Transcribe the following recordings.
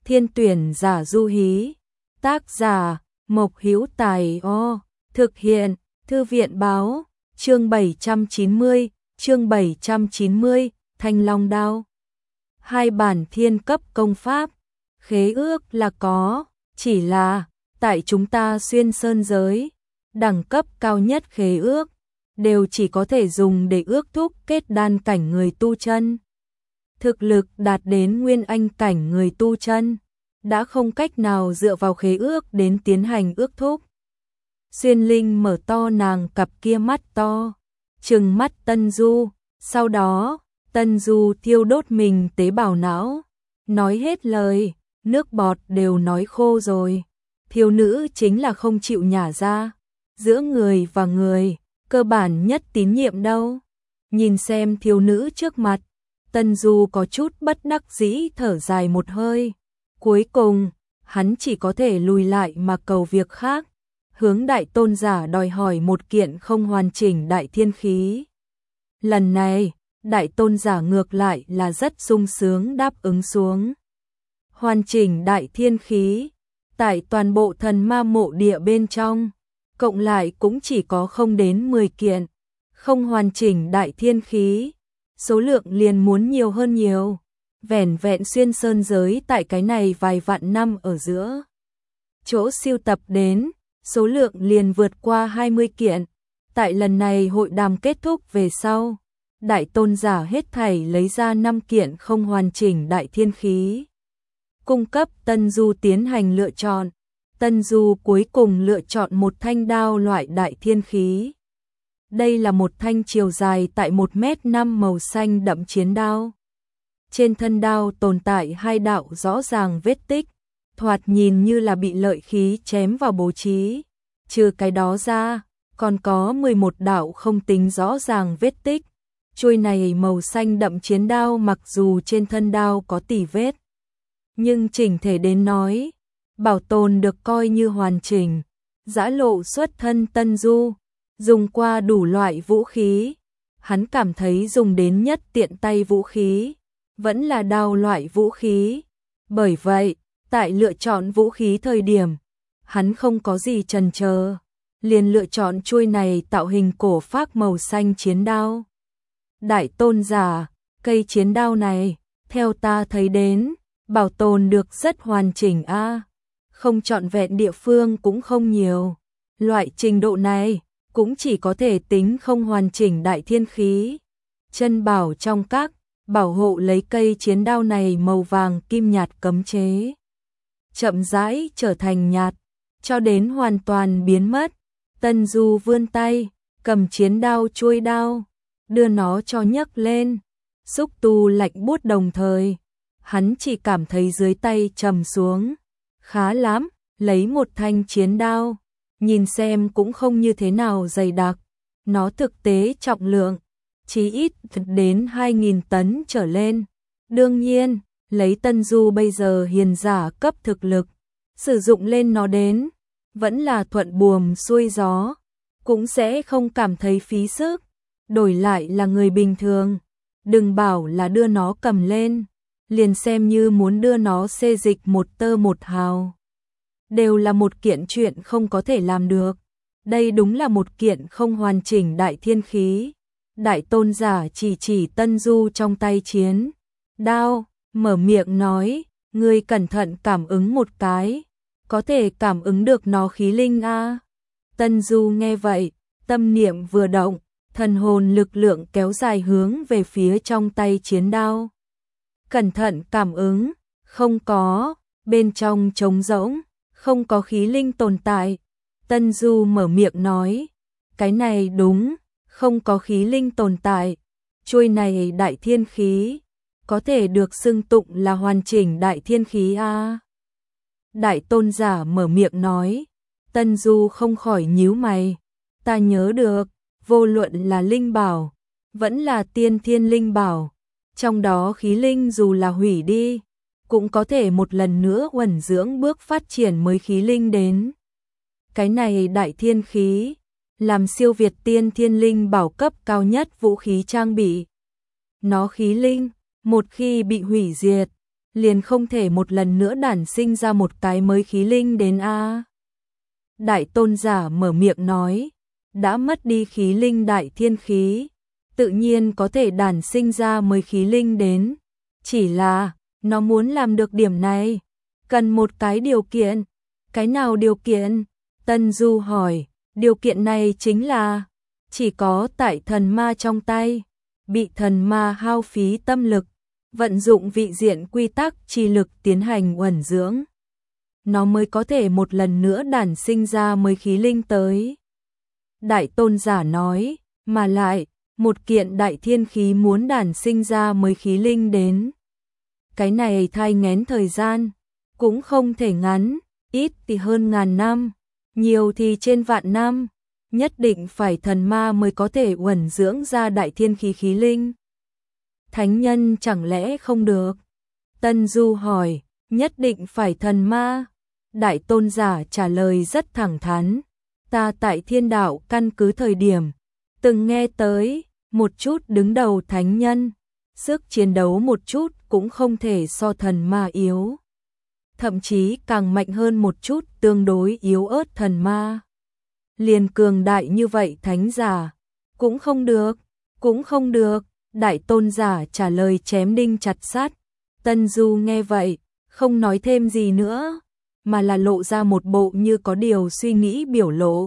Thiên tuyển giả du hí. Tác giả Mộc Hữu Tài. Thực hiện Thư viện báo. Chương 790, Thanh Long Đao. Hai bản thiên cấp công pháp. Khế ước là có, chỉ là tại chúng ta xuyên sơn giới, đẳng cấp cao nhất khế ước đều chỉ có thể dùng để ước thúc kết đan cảnh người tu chân. Thực lực đạt đến nguyên anh cảnh người tu chân đã không cách nào dựa vào khế ước đến tiến hành ước thúc. Xuyên Linh mở to nàng cặp kia mắt to, trừng mắt Tân Du, sau đó Tân Du thiêu đốt mình tế bào não, nói hết lời, nước bọt đều nói khô rồi. Thiếu nữ chính là không chịu nhả ra, giữa người và người, cơ bản nhất tín nhiệm đâu. Nhìn xem thiếu nữ trước mặt, Tân Du có chút bất đắc dĩ thở dài một hơi. Cuối cùng, hắn chỉ có thể lùi lại mà cầu việc khác, hướng đại tôn giả đòi hỏi một kiện không hoàn chỉnh đại thiên khí. Lần này, đại tôn giả ngược lại là rất sung sướng đáp ứng xuống. Hoàn chỉnh đại thiên khí, tại toàn bộ thần ma mộ địa bên trong, cộng lại cũng chỉ có không đến 10 kiện. Không hoàn chỉnh đại thiên khí, số lượng liền muốn nhiều hơn nhiều. Vẻn vẹn xuyên sơn giới tại cái này vài vạn năm ở giữa chỗ siêu tập đến, số lượng liền vượt qua 20 kiện. Tại lần này hội đàm kết thúc về sau, đại tôn giả hết thảy lấy ra 5 kiện không hoàn chỉnh đại thiên khí, cung cấp Tân Du tiến hành lựa chọn. Tân Du cuối cùng lựa chọn một thanh đao loại đại thiên khí. Đây là một thanh chiều dài tại 1m5 màu xanh đậm chiến đao. Trên thân đao tồn tại 2 đạo rõ ràng vết tích, thoạt nhìn như là bị lợi khí chém vào bố trí. Trừ cái đó ra, còn có 11 đạo không tính rõ ràng vết tích. Chuôi này màu xanh đậm chiến đao mặc dù trên thân đao có tỉ vết, nhưng chỉnh thể đến nói, bảo tồn được coi như hoàn chỉnh. Dã lộ xuất thân Tân Du, dùng qua đủ loại vũ khí, hắn cảm thấy dùng đến nhất tiện tay vũ khí vẫn là đao loại vũ khí. Bởi vậy, tại lựa chọn vũ khí thời điểm, hắn không có gì chần chờ, liền lựa chọn chuôi này tạo hình cổ phác màu xanh chiến đao. Đại tôn giả, cây chiến đao này, theo ta thấy đến, bảo tồn được rất hoàn chỉnh a, không trọn vẹn địa phương cũng không nhiều. Loại trình độ này cũng chỉ có thể tính không hoàn chỉnh đại thiên khí. Chân bảo trong các bảo hộ lấy cây chiến đao này màu vàng kim nhạt cấm chế, chậm rãi trở thành nhạt, cho đến hoàn toàn biến mất. Tân Du vươn tay, cầm chiến đao chuôi đao, đưa nó cho nhấc lên, xúc tu lạnh buốt đồng thời, hắn chỉ cảm thấy dưới tay trầm xuống. Khá lắm, lấy một thanh chiến đao, nhìn xem cũng không như thế nào dày đặc, nó thực tế trọng lượng chí ít đến 2.000 tấn trở lên. Đương nhiên, lấy Tân Du bây giờ hiền giả cấp thực lực, sử dụng lên nó đến, vẫn là thuận buồm xuôi gió, cũng sẽ không cảm thấy phí sức. Đổi lại là người bình thường, đừng bảo là đưa nó cầm lên, liền xem như muốn đưa nó xê dịch một tơ một hào, đều là một kiện chuyện không có thể làm được. Đây đúng là một kiện không hoàn chỉnh đại thiên khí. Đại tôn giả chỉ Tân Du trong tay chiến đao, mở miệng nói, ngươi cẩn thận cảm ứng một cái, có thể cảm ứng được nó khí linh a. Tân Du nghe vậy, tâm niệm vừa động, thần hồn lực lượng kéo dài hướng về phía trong tay chiến đao. Cẩn thận cảm ứng, không có, bên trong trống rỗng, không có khí linh tồn tại. Tân Du mở miệng nói, cái này đúng, không có khí linh tồn tại. Chuôi này đại thiên khí, có thể được xưng tụng là hoàn chỉnh đại thiên khí a. Đại tôn giả mở miệng nói. Tân Du không khỏi nhíu mày, ta nhớ được, vô luận là linh bảo, vẫn là tiên thiên linh bảo, trong đó khí linh dù là hủy đi, cũng có thể một lần nữa uẩn dưỡng bước phát triển mới khí linh đến. Cái này đại thiên khí, làm siêu việt tiên thiên linh bảo cấp cao nhất vũ khí trang bị. Nó khí linh, một khi bị hủy diệt, liền không thể một lần nữa đản sinh ra một cái mới khí linh đến a? Đại tôn giả mở miệng nói, đã mất đi khí linh đại thiên khí, tự nhiên có thể đản sinh ra mới khí linh đến, chỉ là nó muốn làm được điểm này, cần một cái điều kiện. Cái nào điều kiện? Tân Du hỏi. Điều kiện này chính là chỉ có tại thần ma trong tay, bị thần ma hao phí tâm lực, vận dụng vị diện quy tắc chi lực tiến hành uẩn dưỡng, nó mới có thể một lần nữa đản sinh ra mới khí linh tới. Đại tôn giả nói, mà lại, một kiện đại thiên khí muốn đản sinh ra mới khí linh đến. Cái này thai nghén thời gian, cũng không thể ngắn, ít thì hơn 1000 năm, nhiều thì trên vạn năm, nhất định phải thần ma mới có thể uẩn dưỡng ra đại thiên khí khí linh. Thánh nhân chẳng lẽ không được? Tân Du hỏi, nhất định phải thần ma. Đại tôn giả trả lời rất thẳng thắn, ta tại thiên đạo căn cứ thời điểm, từng nghe tới một chút đứng đầu thánh nhân, sức chiến đấu một chút cũng không thể so thần ma yếu. Thậm chí càng mạnh hơn một chút tương đối yếu ớt thần ma. Liền cường đại như vậy thánh giả, cũng không được, cũng không được, đại tôn giả trả lời chém đinh chặt sắt. Tân Du nghe vậy, không nói thêm gì nữa, mà là lộ ra một bộ như có điều suy nghĩ biểu lộ.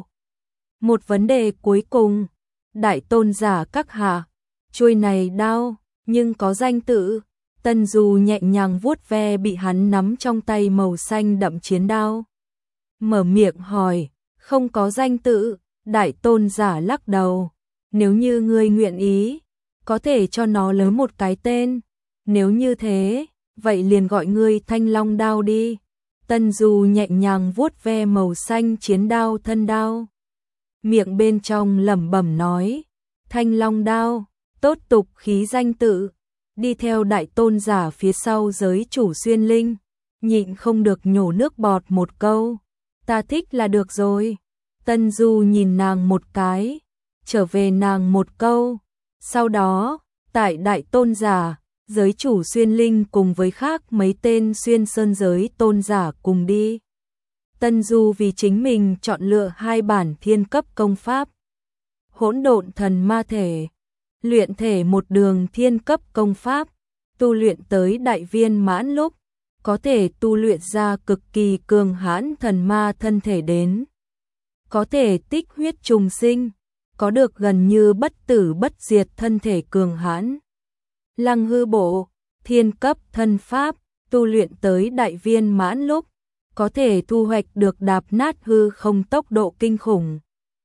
Một vấn đề cuối cùng, đại tôn giả các hạ, chuôi này đao, nhưng có danh tự. Tân Du nhẹ nhàng vuốt ve bị hắn nắm trong tay màu xanh đậm chiến đao. Mở miệng hỏi, không có danh tự, đại tôn giả lắc đầu. Nếu như ngươi nguyện ý, có thể cho nó lấy một cái tên. Nếu như thế, vậy liền gọi ngươi Thanh Long đao đi. Tân Du nhẹ nhàng vuốt ve màu xanh chiến đao thân đao. Miệng bên trong lẩm bẩm nói, Thanh Long đao, tốt tục khí danh tự. Đi theo đại tôn giả phía sau giới chủ xuyên linh, nhịn không được nhổ nước bọt một câu, ta thích là được rồi. Tân Du nhìn nàng một cái, trở về nàng một câu, sau đó, tại đại tôn giả, giới chủ xuyên linh cùng với khác mấy tên xuyên sơn giới tôn giả cùng đi. Tân Du vì chính mình chọn lựa 2 bản thiên cấp công pháp, hỗn độn thần ma thể, luyện thể một đường thiên cấp công pháp, tu luyện tới đại viên mãn lúc, có thể tu luyện ra cực kỳ cường hãn thần ma thân thể đến. Có thể tích huyết trùng sinh, có được gần như bất tử bất diệt thân thể cường hãn. Lăng hư bộ, thiên cấp thân pháp, tu luyện tới đại viên mãn lúc, có thể thu hoạch được đạp nát hư không tốc độ kinh khủng.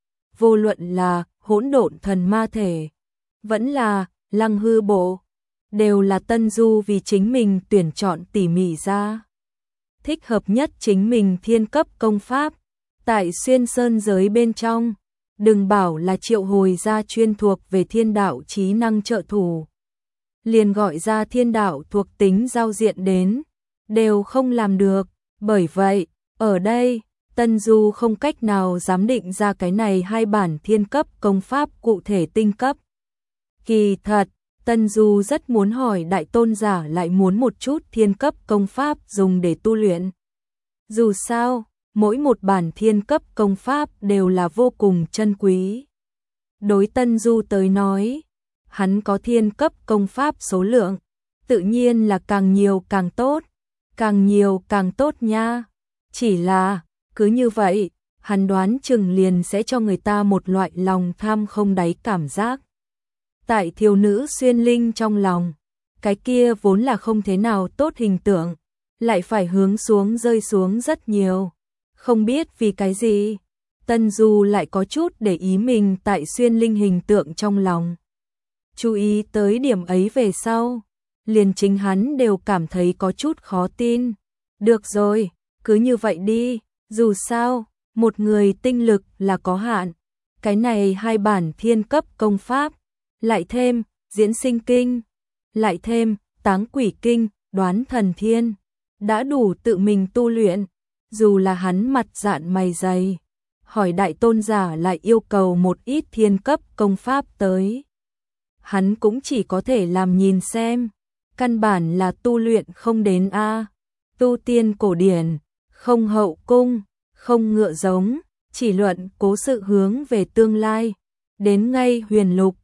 Vô luận là hỗn độn thần ma thể, vẫn là lăng hư bộ, đều là Tân Du vì chính mình tuyển chọn tỉ mỉ ra. Thích hợp nhất chính mình thiên cấp công pháp, tại xuyên sơn giới bên trong, đừng bảo là triệu hồi ra chuyên thuộc về thiên đạo trí năng trợ thủ. Liền gọi ra thiên đạo thuộc tính giao diện đến, đều không làm được, bởi vậy, ở đây, Tân Du không cách nào giám định ra cái này 2 bản thiên cấp công pháp cụ thể tinh cấp. Kỳ thật, Tân Du rất muốn hỏi đại tôn giả lại muốn một chút thiên cấp công pháp dùng để tu luyện. Dù sao, mỗi một bản thiên cấp công pháp đều là vô cùng chân quý. Đối Tân Du tới nói, hắn có thiên cấp công pháp số lượng, tự nhiên là càng nhiều càng tốt, càng nhiều càng tốt nha. Chỉ là, cứ như vậy, hắn đoán chừng liền sẽ cho người ta một loại lòng tham không đáy cảm giác. Tại thiếu nữ xuyên linh trong lòng, cái kia vốn là không thế nào tốt hình tượng, lại phải hướng xuống rơi xuống rất nhiều. Không biết vì cái gì, Tân Du lại có chút để ý mình tại xuyên linh hình tượng trong lòng. Chú ý tới điểm ấy về sau, liền chính hắn đều cảm thấy có chút khó tin. Được rồi, cứ như vậy đi, dù sao, một người tinh lực là có hạn. Cái này 2 bản thiên cấp công pháp, lại thêm diễn sinh kinh, lại thêm táng quỷ kinh, đoán thần thiên, đã đủ tự mình tu luyện. Dù là hắn mặt dạn mày dày, hỏi đại tôn giả lại yêu cầu một ít thiên cấp công pháp tới, hắn cũng chỉ có thể làm nhìn xem. căn bản là tu luyện không đến a. Tu tiên cổ điển, không hậu cung, không ngựa giống, chỉ luận cố sự hướng về tương lai. Đến ngay huyền lục,